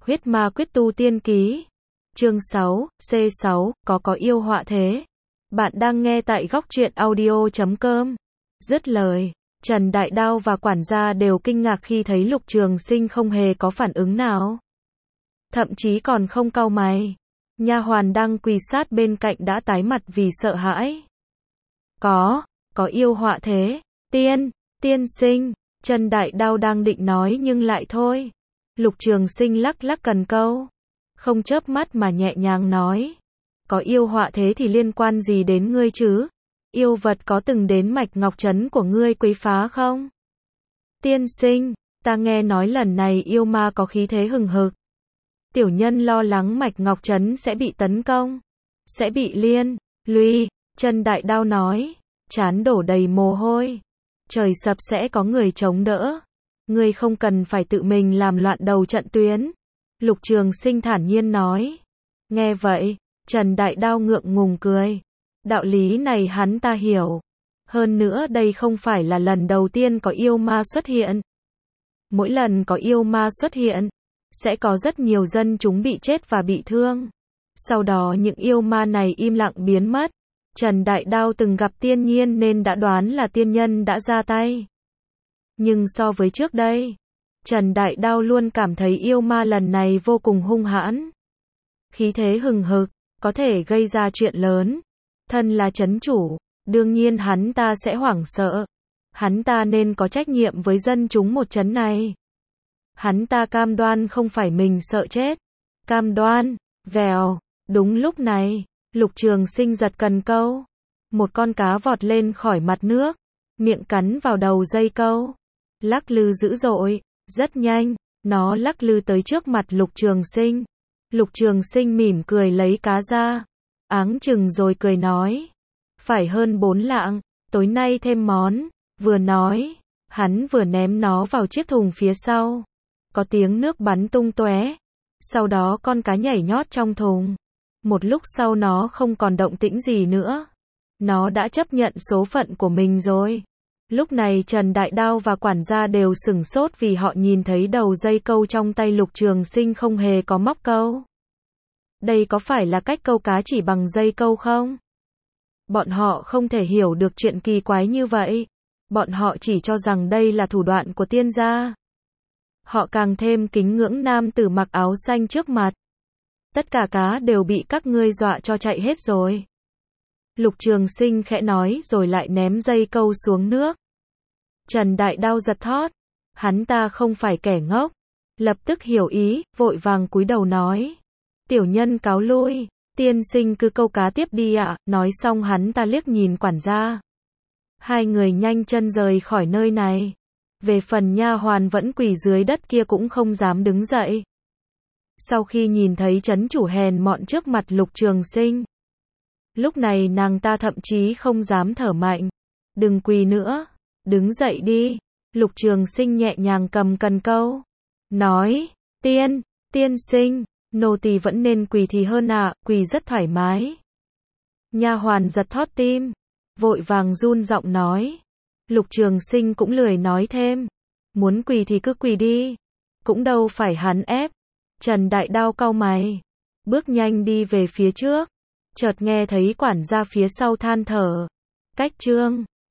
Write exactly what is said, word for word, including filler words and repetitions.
Huyết Ma Quyết Tu Tiên Ký. Chương sáu, C sáu, có có yêu họa thế. Bạn đang nghe tại góc truyện audio chấm com. Dứt lời, Trần Đại Đao và quản gia đều kinh ngạc khi thấy Lục Trường Sinh không hề có phản ứng nào. Thậm chí còn không cau mày. Nha hoàn đang quỳ sát bên cạnh đã tái mặt vì sợ hãi. Có, có yêu họa thế. Tiên, tiên sinh. Trần Đại Đao đang định nói nhưng lại thôi. Lục Trường Sinh lắc lắc cần câu. Không chớp mắt mà nhẹ nhàng nói. Có yêu họa thế thì liên quan gì đến ngươi chứ? Yêu vật có từng đến Mạch Ngọc Trấn của ngươi quấy phá không? Tiên sinh, ta nghe nói lần này yêu ma có khí thế hừng hực. Tiểu nhân lo lắng Mạch Ngọc Trấn sẽ bị tấn công. Sẽ bị liên, lụy. Trần Đại Đao nói. Trán đổ đầy mồ hôi. Trời sập sẽ có người chống đỡ. Ngươi không cần phải tự mình làm loạn đầu trận tuyến. Lục Trường Sinh thản nhiên nói. Nghe vậy, Trần Đại Đao ngượng ngùng cười. Đạo lý này hắn ta hiểu. Hơn nữa đây không phải là lần đầu tiên có yêu ma xuất hiện. Mỗi lần có yêu ma xuất hiện, sẽ có rất nhiều dân chúng bị chết và bị thương. Sau đó những yêu ma này im lặng biến mất. Trần Đại Đao từng gặp tiên nhiên nên đã đoán là tiên nhân đã ra tay. Nhưng so với trước đây, Trần Đại Đao luôn cảm thấy yêu ma lần này vô cùng hung hãn. Khí thế hừng hực, có thể gây ra chuyện lớn. Thân là trấn chủ, đương nhiên hắn ta sẽ hoảng sợ. Hắn ta nên có trách nhiệm với dân chúng một trấn này. Hắn ta cam đoan không phải mình sợ chết. Cam đoan, vèo, đúng lúc này, Lục Trường Sinh giật cần câu. Một con cá vọt lên khỏi mặt nước, miệng cắn vào đầu dây câu. Lắc lư dữ dội, rất nhanh, nó lắc lư tới trước mặt Lục Trường Sinh. Lục Trường Sinh mỉm cười lấy cá ra, áng chừng rồi cười nói. Phải hơn bốn lạng, tối nay thêm món. Vừa nói, hắn vừa ném nó vào chiếc thùng phía sau. Có tiếng nước bắn tung tóe. Sau đó con cá nhảy nhót trong thùng. Một lúc sau nó không còn động tĩnh gì nữa. Nó đã chấp nhận số phận của mình rồi. Lúc này Trần Đại Đao và quản gia đều sửng sốt vì họ nhìn thấy đầu dây câu trong tay Lục Trường Sinh không hề có móc câu. Đây có phải là cách câu cá chỉ bằng dây câu không? Bọn họ không thể hiểu được chuyện kỳ quái như vậy. Bọn họ chỉ cho rằng đây là thủ đoạn của tiên gia. Họ càng thêm kính ngưỡng nam tử mặc áo xanh trước mặt. Tất cả cá đều bị các ngươi dọa cho chạy hết rồi. Lục Trường Sinh khẽ nói rồi lại ném dây câu xuống nước. Trần Đại Đao giật thót. Hắn ta không phải kẻ ngốc. Lập tức hiểu ý, vội vàng cúi đầu nói. Tiểu nhân cáo lui, tiên sinh cứ câu cá tiếp đi ạ. Nói xong hắn ta liếc nhìn quản gia. Hai người nhanh chân rời khỏi nơi này. Về phần nha hoàn vẫn quỳ dưới đất kia cũng không dám đứng dậy. Sau khi nhìn thấy trấn chủ hèn mọn trước mặt Lục Trường Sinh, lúc này nàng ta thậm chí không dám thở mạnh. Đừng quỳ nữa, đứng dậy đi. Lục Trường Sinh nhẹ nhàng cầm cần câu. Nói, tiên, tiên sinh, nô tỳ vẫn nên quỳ thì hơn ạ, à, quỳ rất thoải mái. Nha hoàn giật thót tim, vội vàng run giọng nói. Lục Trường Sinh cũng lười nói thêm. Muốn quỳ thì cứ quỳ đi. Cũng đâu phải hắn ép. Trần Đại Đao cau mày, bước nhanh đi về phía trước. Chợt nghe thấy quản gia phía sau than thở. Cách chương